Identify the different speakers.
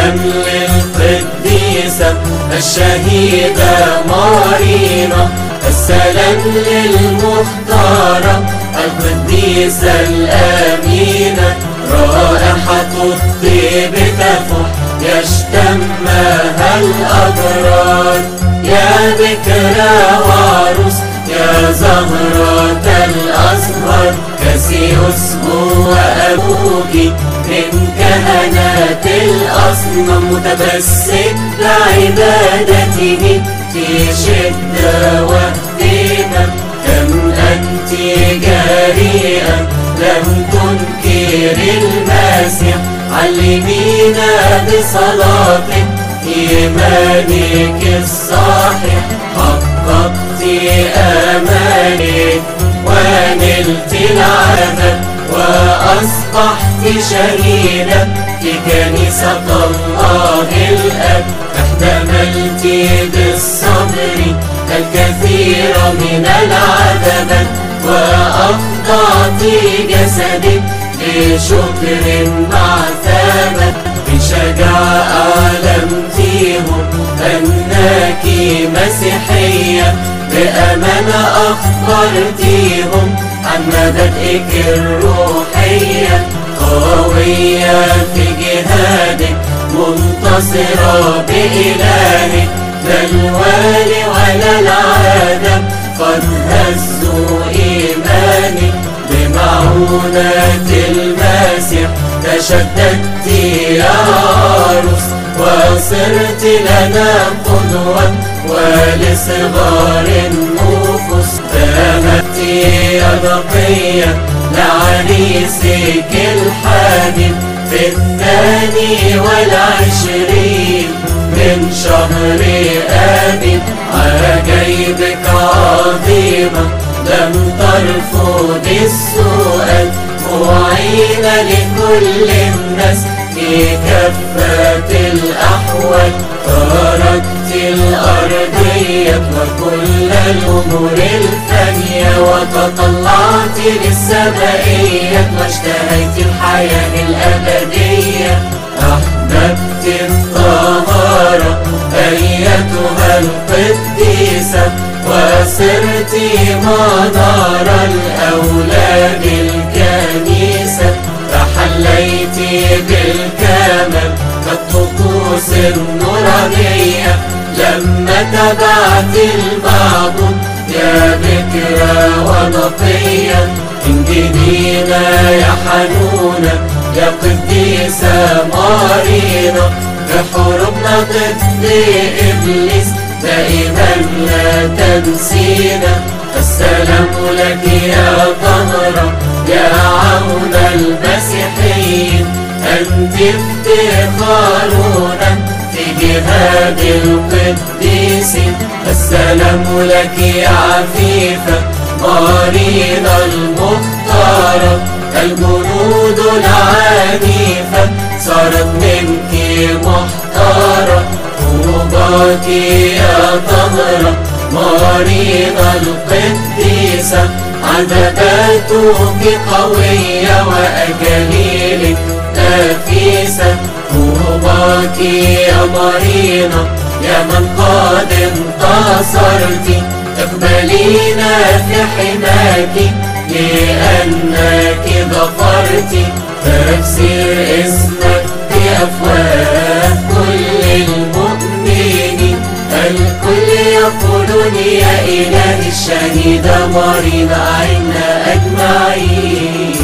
Speaker 1: السلام للقديسة الشهيدة مارينا، السلام للمختارة القديسة الأمينة، رائحة الطيب تفح يشتمها الأبرار. يا بكرة وعروس يا زهرة الأزهر، كاسيوس هو أبوك من كهنة الأصنام، متبسم لعبادته في شدة واهتمام. كم أنت جريئة لم تنكر المسيح، علمينا بصلاتك إيمانك الصحيح، حققت آمالك ونلت العذاب، وأصبحت شهيدة في كنيسة الله الأب. احتملت بالصبر الكثير من العذاب، وأخضعت جسدك بشكر مع ثبات. بشجاعة أعلمتيهم أنك مسيحية، بأمانة أخبرتيهم عن مبادئك الروحية، قوية في جهادك منتصرة بإلهك. لا الوالي ولا العالم قد هزوا إيمانك، بمعونة المسيح تشددت يا عروس، وصرت لنا قدوة ولصغار النفوس. فهمت يا نقية لعريسك الحبيب في 22 من شهر آبيب، عجائبك عظيمة لم ترفض السؤال، معينة لكل الناس في كافة الأحوال. تركت الأرضية وكل الأمور الفانية، وتطلعت للسمائية، واشتهيت الحياة الأبدية. أحببت الطهارة أيتها القديسة، وصرت منار الأولاد الكنيسة. تحليت بالكمال كالطقوس النورانية، لما تبعت المعبود يا بكرة ونقية. انجدينا يا حنونة يا قديسة مارينا، بحروبنا ضد إبليس دائما لا تنسينا. السلام لك يا طهرة يا عون المسيحيين، أنت افتخارنا في جهاد القديسين. السلام لك يا عفيفة مارينا المختارة، الجنود العنيفة صارت منك محتارة. طوباك يا طهرة مارينا القديسة، عذباتك قوية وأجاليلك نفيسة. طوباك يا مارينا يا من قد انتصرت، اقبلينا في حماك لأنك ظفرت. تفسير اسمك في أفواه كل المؤمنين، الكل يقولون يا إله الشهيدة مارينا أعنا أجمعين.